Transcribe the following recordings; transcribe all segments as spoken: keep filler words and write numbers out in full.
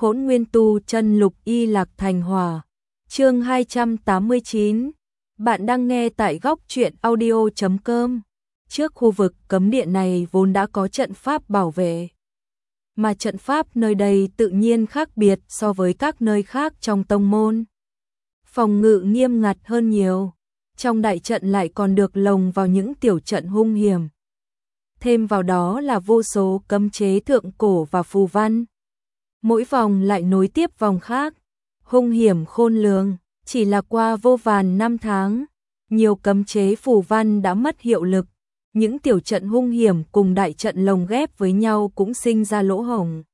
Hỗn Nguyên Tu Chân Lục Y Lạc Thành Hỏa. Chương hai trăm tám mươi chín. Bạn đang nghe tại góc truyện audio chấm com. Trước khu vực cấm địa này vốn đã có trận pháp bảo vệ, mà trận pháp nơi đây tự nhiên khác biệt so với các nơi khác trong tông môn. Phòng ngự nghiêm ngặt hơn nhiều, trong đại trận lại còn được lồng vào những tiểu trận hung hiểm. Thêm vào đó là vô số cấm chế thượng cổ và phù văn. Mỗi vòng lại nối tiếp vòng khác, hung hiểm khôn lường. Chỉ là qua vô vàn năm tháng, nhiều cấm chế phù văn đã mất hiệu lực. Những tiểu trận hung hiểm cùng đại trận lồng ghép với nhau cũng sinh ra lỗ hổng,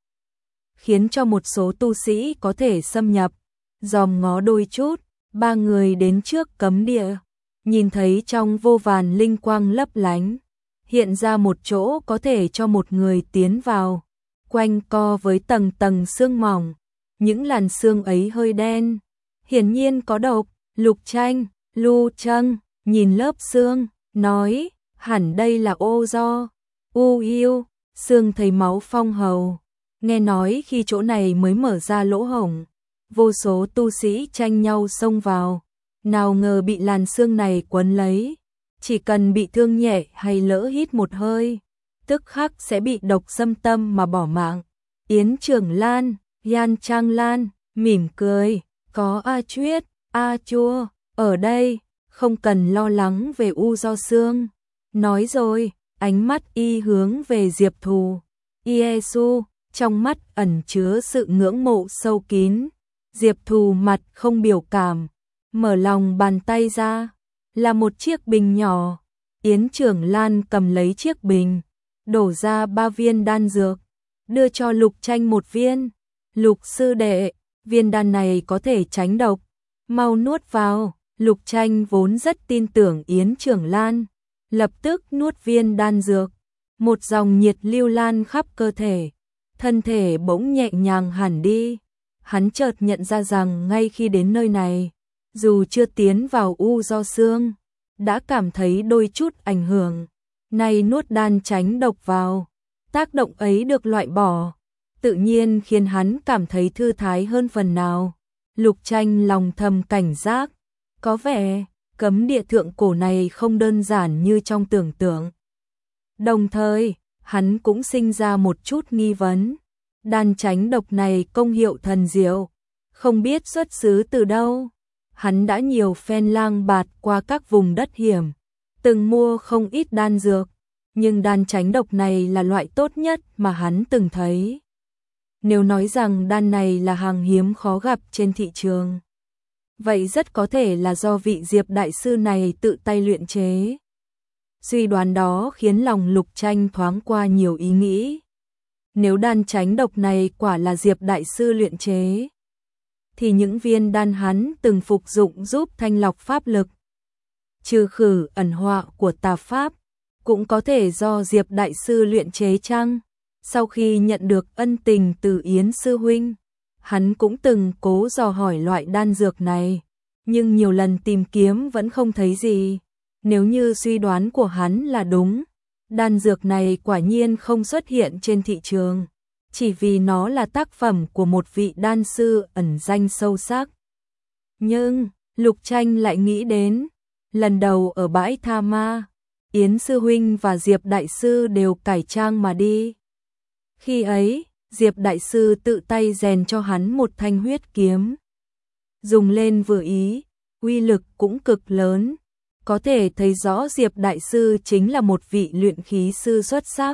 khiến cho một số tu sĩ có thể xâm nhập. Dòm ngó đôi chút, ba người đến trước cấm địa, nhìn thấy trong vô vàn linh quang lấp lánh, hiện ra một chỗ có thể cho một người tiến vào, quanh co với tầng tầng xương mỏng. Những làn xương ấy hơi đen, hiển nhiên có độc. Lục Tranh, Lu Trâng nhìn lớp xương, nói, hẳn đây là ô do, u yêu, xương thấy máu phong hầu. Nghe nói khi chỗ này mới mở ra lỗ hổng, vô số tu sĩ tranh nhau xông vào, nào ngờ bị làn xương này quấn lấy. Chỉ cần bị thương nhẹ hay lỡ hít một hơi, tức khắc sẽ bị độc xâm tâm mà bỏ mạng. Yến Trưởng Lan, Yan Trang Lan, mỉm cười, có A Chuyết, A Chua, ở đây, không cần lo lắng về u do xương. Nói rồi, ánh mắt y hướng về Diệp Thù. Yesu, trong mắt ẩn chứa sự ngưỡng mộ sâu kín. Diệp Thù mặt không biểu cảm, mở lòng bàn tay ra, là một chiếc bình nhỏ. Yến Trưởng Lan cầm lấy chiếc bình, đổ ra ba viên đan dược, đưa cho Lục Tranh một viên. Lục sư đệ, viên đan này có thể tránh độc, mau nuốt vào. Lục Tranh vốn rất tin tưởng Yến Trưởng Lan, lập tức nuốt viên đan dược. Một dòng nhiệt lưu lan khắp cơ thể, thân thể bỗng nhẹ nhàng hẳn đi. Hắn chợt nhận ra rằng ngay khi đến nơi này, dù chưa tiến vào u do xương, đã cảm thấy đôi chút ảnh hưởng. Nay nuốt đan tránh độc vào, tác động ấy được loại bỏ, tự nhiên khiến hắn cảm thấy thư thái hơn phần nào. Lục Tranh lòng thầm cảnh giác, có vẻ cấm địa thượng cổ này không đơn giản như trong tưởng tượng. Đồng thời, hắn cũng sinh ra một chút nghi vấn. Đan tránh độc này công hiệu thần diệu, không biết xuất xứ từ đâu. Hắn đã nhiều phen lang bạt qua các vùng đất hiểm, từng mua không ít đan dược, nhưng đan tránh độc này là loại tốt nhất mà hắn từng thấy. Nếu nói rằng đan này là hàng hiếm khó gặp trên thị trường, vậy rất có thể là do vị Diệp đại sư này tự tay luyện chế. Suy đoán đó khiến lòng Lục Tranh thoáng qua nhiều ý nghĩ. Nếu đan tránh độc này quả là Diệp đại sư luyện chế, thì những viên đan hắn từng phục dụng giúp thanh lọc pháp lực, trừ khử ẩn họa của tà pháp, cũng có thể do Diệp đại sư luyện chế chăng? Sau khi nhận được ân tình từ Yến sư huynh, hắn cũng từng cố dò hỏi loại đan dược này, nhưng nhiều lần tìm kiếm vẫn không thấy gì. Nếu như suy đoán của hắn là đúng, đan dược này quả nhiên không xuất hiện trên thị trường, chỉ vì nó là tác phẩm của một vị đan sư ẩn danh sâu sắc. Nhưng, Lục Tranh lại nghĩ đến, lần đầu ở bãi Tha Ma, Yến sư huynh và Diệp đại sư đều cải trang mà đi. Khi ấy, Diệp đại sư tự tay rèn cho hắn một thanh huyết kiếm. Dùng lên vừa ý, uy lực cũng cực lớn. Có thể thấy rõ Diệp đại sư chính là một vị luyện khí sư xuất sắc.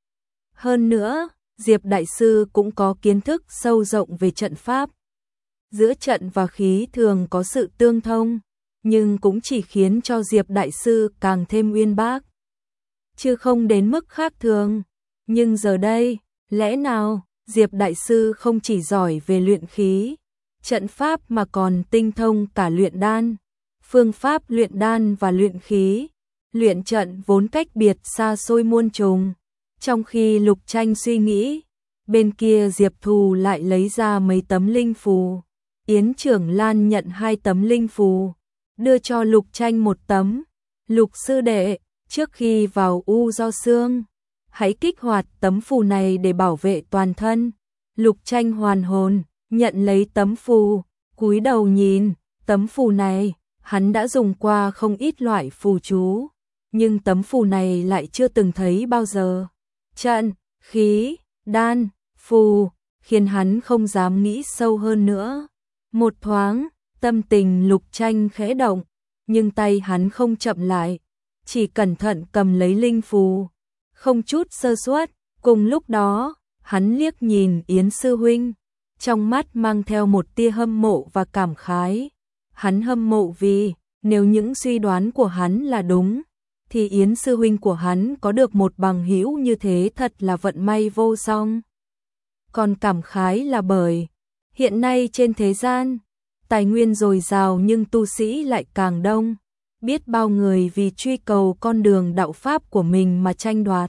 Hơn nữa, Diệp đại sư cũng có kiến thức sâu rộng về trận pháp. Giữa trận và khí thường có sự tương thông, nhưng cũng chỉ khiến cho Diệp đại sư càng thêm uyên bác, chứ không đến mức khác thường. Nhưng giờ đây, lẽ nào Diệp đại sư không chỉ giỏi về luyện khí, trận pháp mà còn tinh thông cả luyện đan? Phương pháp luyện đan và luyện khí, luyện trận vốn cách biệt xa xôi muôn trùng. Trong khi Lục Tranh suy nghĩ, bên kia Diệp Thù lại lấy ra mấy tấm linh phù. Yến Trưởng Lan nhận hai tấm linh phù, đưa cho Lục Tranh một tấm. Lục sư đệ, trước khi vào u do xương, hãy kích hoạt tấm phù này để bảo vệ toàn thân. Lục Tranh hoàn hồn, nhận lấy tấm phù, cúi đầu nhìn, tấm phù này, hắn đã dùng qua không ít loại phù chú, nhưng tấm phù này lại chưa từng thấy bao giờ. Trận, khí, đan, phù, khiến hắn không dám nghĩ sâu hơn nữa. Một thoáng, tâm tình Lục Tranh khẽ động, nhưng tay hắn không chậm lại, chỉ cẩn thận cầm lấy linh phù, không chút sơ suất. Cùng lúc đó, hắn liếc nhìn Yến sư huynh, trong mắt mang theo một tia hâm mộ và cảm khái. Hắn hâm mộ vì, nếu những suy đoán của hắn là đúng, thì Yến sư huynh của hắn có được một bằng hữu như thế thật là vận may vô song. Còn cảm khái là bởi, hiện nay trên thế gian, tài nguyên dồi dào nhưng tu sĩ lại càng đông, biết bao người vì truy cầu con đường đạo pháp của mình mà tranh đoạt.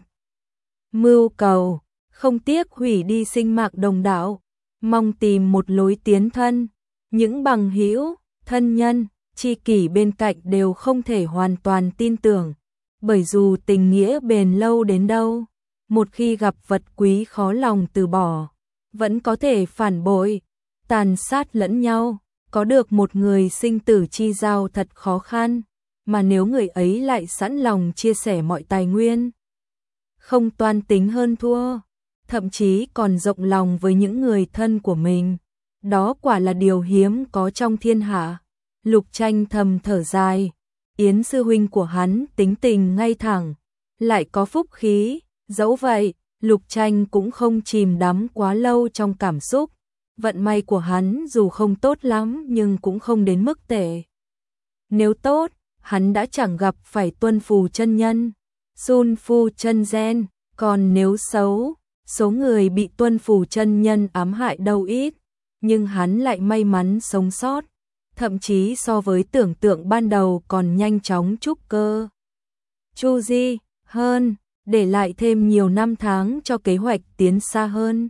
Mưu cầu, không tiếc hủy đi sinh mạng đồng đạo, mong tìm một lối tiến thân, những bằng hữu, thân nhân, tri kỷ bên cạnh đều không thể hoàn toàn tin tưởng, bởi dù tình nghĩa bền lâu đến đâu, một khi gặp vật quý khó lòng từ bỏ, vẫn có thể phản bội, tàn sát lẫn nhau, có được một người sinh tử chi giao thật khó khăn, mà nếu người ấy lại sẵn lòng chia sẻ mọi tài nguyên, không toan tính hơn thua, thậm chí còn rộng lòng với những người thân của mình, đó quả là điều hiếm có trong thiên hạ. Lục Tranh thầm thở dài, Yến sư huynh của hắn tính tình ngay thẳng, lại có phúc khí, dẫu vậy, Lục Tranh cũng không chìm đắm quá lâu trong cảm xúc, vận may của hắn dù không tốt lắm nhưng cũng không đến mức tệ. Nếu tốt, hắn đã chẳng gặp phải Tuân Phù chân nhân, Sun Phu chân gen, còn nếu xấu, số người bị Tuân Phù chân nhân ám hại đâu ít, nhưng hắn lại may mắn sống sót, thậm chí so với tưởng tượng ban đầu còn nhanh chóng trúc cơ Chu Di hơn, để lại thêm nhiều năm tháng cho kế hoạch tiến xa hơn.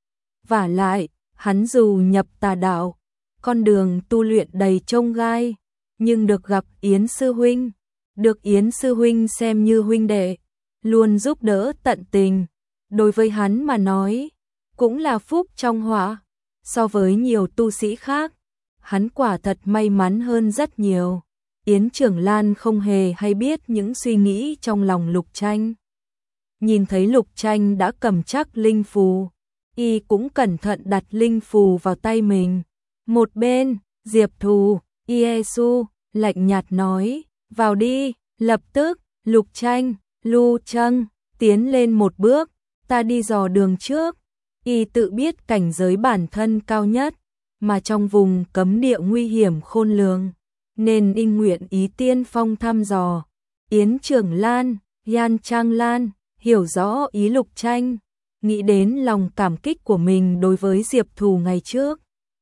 Vả lại, hắn dù nhập tà đạo, con đường tu luyện đầy chông gai, nhưng được gặp Yến sư huynh, được Yến sư huynh xem như huynh đệ, luôn giúp đỡ tận tình, đối với hắn mà nói, cũng là phúc trong họa. So với nhiều tu sĩ khác, hắn quả thật may mắn hơn rất nhiều. Yến Trưởng Lan không hề hay biết những suy nghĩ trong lòng Lục Tranh. Nhìn thấy Lục Tranh đã cầm chắc linh phù, y cũng cẩn thận đặt linh phù vào tay mình. Một bên, Diệp Thù, Iesu, lạnh nhạt nói, vào đi, lập tức, Lục Tranh, Lu Trâng, tiến lên một bước, ta đi dò đường trước. Y tự biết cảnh giới bản thân cao nhất, mà trong vùng cấm địa nguy hiểm khôn lường, nên y nguyện ý tiên phong thăm dò. Yến Trưởng Lan, Yan Trang Lan, hiểu rõ ý Lục Tranh, nghĩ đến lòng cảm kích của mình đối với Diệp Thù ngày trước,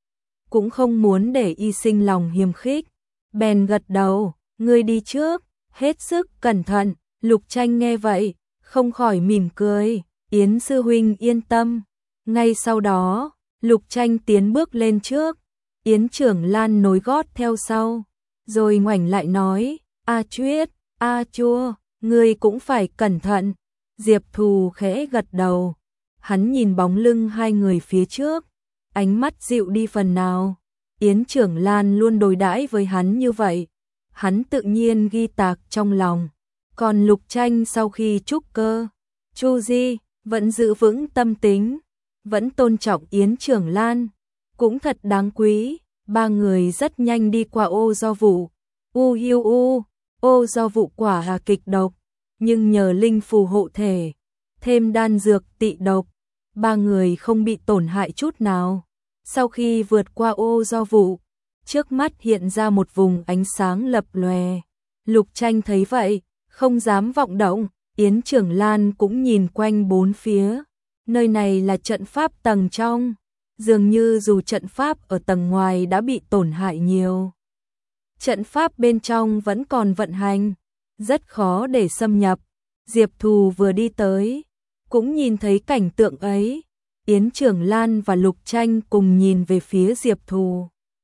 cũng không muốn để y sinh lòng hiềm khích, bèn gật đầu, ngươi đi trước, hết sức cẩn thận. Lục Tranh nghe vậy, không khỏi mỉm cười, Yến sư huynh yên tâm. Ngay sau đó, Lục Tranh tiến bước lên trước, Yến Trưởng Lan nối gót theo sau, rồi ngoảnh lại nói, A Chuyết, A Chua, ngươi cũng phải cẩn thận. Diệp Thù khẽ gật đầu, hắn nhìn bóng lưng hai người phía trước, ánh mắt dịu đi phần nào. Yến Trưởng Lan luôn đối đãi với hắn như vậy, hắn tự nhiên ghi tạc trong lòng. Còn Lục Tranh sau khi trúc cơ Chu Di, vẫn giữ vững tâm tính, vẫn tôn trọng Yến Trưởng Lan, cũng thật đáng quý. Ba người rất nhanh đi qua ô do vụ, u yêu u, ô do vụ quả là kịch độc, nhưng nhờ linh phù hộ thể, thêm đan dược tị độc, ba người không bị tổn hại chút nào. Sau khi vượt qua ô do vụ, trước mắt hiện ra một vùng ánh sáng lập lòe. Lục Tranh thấy vậy, không dám vọng động. Yến Trưởng Lan cũng nhìn quanh bốn phía, nơi này là trận pháp tầng trong, dường như dù trận pháp ở tầng ngoài đã bị tổn hại nhiều, trận pháp bên trong vẫn còn vận hành, rất khó để xâm nhập. Diệp Thù vừa đi tới, cũng nhìn thấy cảnh tượng ấy. Yến Trưởng Lan và Lục Tranh cùng nhìn về phía Diệp Thù.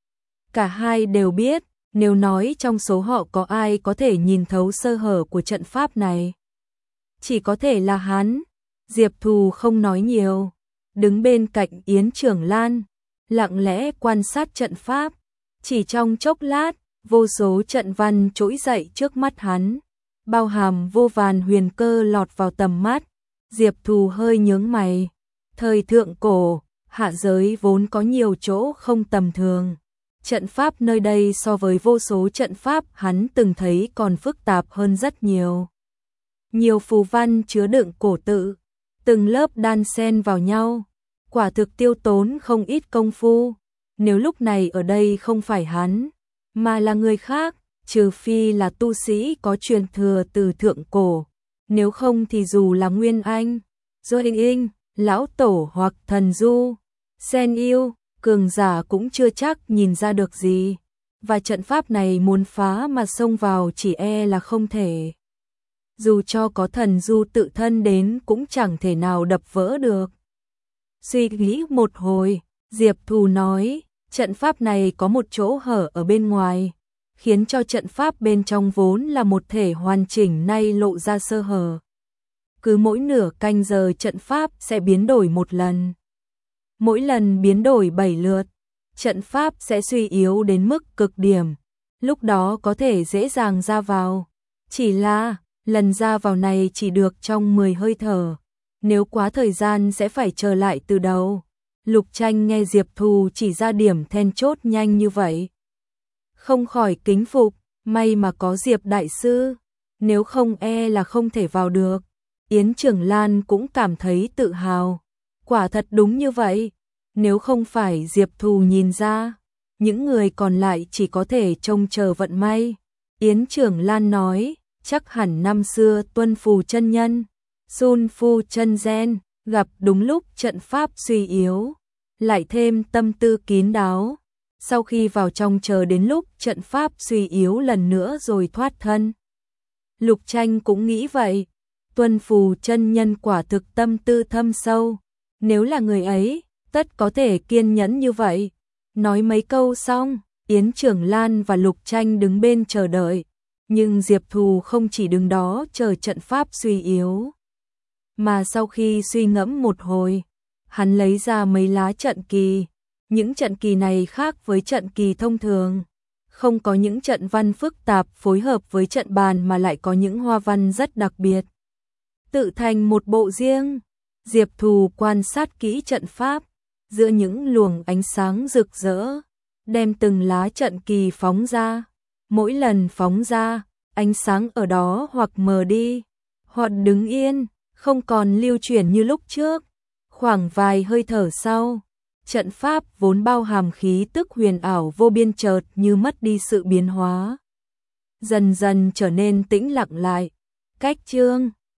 Cả hai đều biết, nếu nói trong số họ có ai có thể nhìn thấu sơ hở của trận pháp này, chỉ có thể là hắn. Diệp Thù không nói nhiều, đứng bên cạnh Yến Trưởng Lan, lặng lẽ quan sát trận pháp. Chỉ trong chốc lát, vô số trận văn trỗi dậy trước mắt hắn, bao hàm vô vàn huyền cơ lọt vào tầm mắt. Diệp Thù hơi nhướng mày. Thời thượng cổ, hạ giới vốn có nhiều chỗ không tầm thường. Trận pháp nơi đây so với vô số trận pháp hắn từng thấy còn phức tạp hơn rất nhiều. Nhiều phù văn chứa đựng cổ tự, từng lớp đan xen vào nhau, quả thực tiêu tốn không ít công phu. Nếu lúc này ở đây không phải hắn, mà là người khác, trừ phi là tu sĩ có truyền thừa từ thượng cổ, nếu không thì dù là Nguyên Anh, Do Hình Inh, Lão Tổ hoặc Thần Du, Sen Yêu, cường giả cũng chưa chắc nhìn ra được gì. Và trận pháp này muốn phá mà xông vào chỉ e là không thể. Dù cho có Thần Du tự thân đến cũng chẳng thể nào đập vỡ được. Suy nghĩ một hồi, Diệp Thù nói, trận pháp này có một chỗ hở ở bên ngoài, khiến cho trận pháp bên trong vốn là một thể hoàn chỉnh nay lộ ra sơ hở. Cứ mỗi nửa canh giờ trận pháp sẽ biến đổi một lần. Mỗi lần biến đổi bảy lượt, trận pháp sẽ suy yếu đến mức cực điểm, lúc đó có thể dễ dàng ra vào. Chỉ là, lần ra vào này chỉ được trong mười hơi thở, nếu quá thời gian sẽ phải trở lại từ đầu. Lục Tranh nghe Diệp Thù chỉ ra điểm then chốt nhanh như vậy, không khỏi kính phục, may mà có Diệp Đại Sư, nếu không e là không thể vào được. Yến Trưởng Lan cũng cảm thấy tự hào, quả thật đúng như vậy, nếu không phải Diệp Thù nhìn ra, những người còn lại chỉ có thể trông chờ vận may. Yến Trưởng Lan nói, chắc hẳn năm xưa Tuân Phù chân nhân, Sun Phu chân gen, gặp đúng lúc trận pháp suy yếu, lại thêm tâm tư kín đáo, sau khi vào trong chờ đến lúc trận pháp suy yếu lần nữa rồi thoát thân. Lục Tranh cũng nghĩ vậy, Tuân Phù chân nhân quả thực tâm tư thâm sâu, nếu là người ấy, tất có thể kiên nhẫn như vậy. Nói mấy câu xong, Yến Trưởng Lan và Lục Tranh đứng bên chờ đợi, nhưng Diệp Thù không chỉ đứng đó chờ trận pháp suy yếu, mà sau khi suy ngẫm một hồi, hắn lấy ra mấy lá trận kỳ. Những trận kỳ này khác với trận kỳ thông thường, không có những trận văn phức tạp phối hợp với trận bàn mà lại có những hoa văn rất đặc biệt, tự thành một bộ riêng. Diệp Thù quan sát kỹ trận pháp, giữa những luồng ánh sáng rực rỡ, đem từng lá trận kỳ phóng ra. Mỗi lần phóng ra, ánh sáng ở đó hoặc mờ đi, hoặc đứng yên, không còn lưu chuyển như lúc trước. Khoảng vài hơi thở sau, trận pháp vốn bao hàm khí tức huyền ảo vô biên chợt như mất đi sự biến hóa, dần dần trở nên tĩnh lặng lại. Cách chương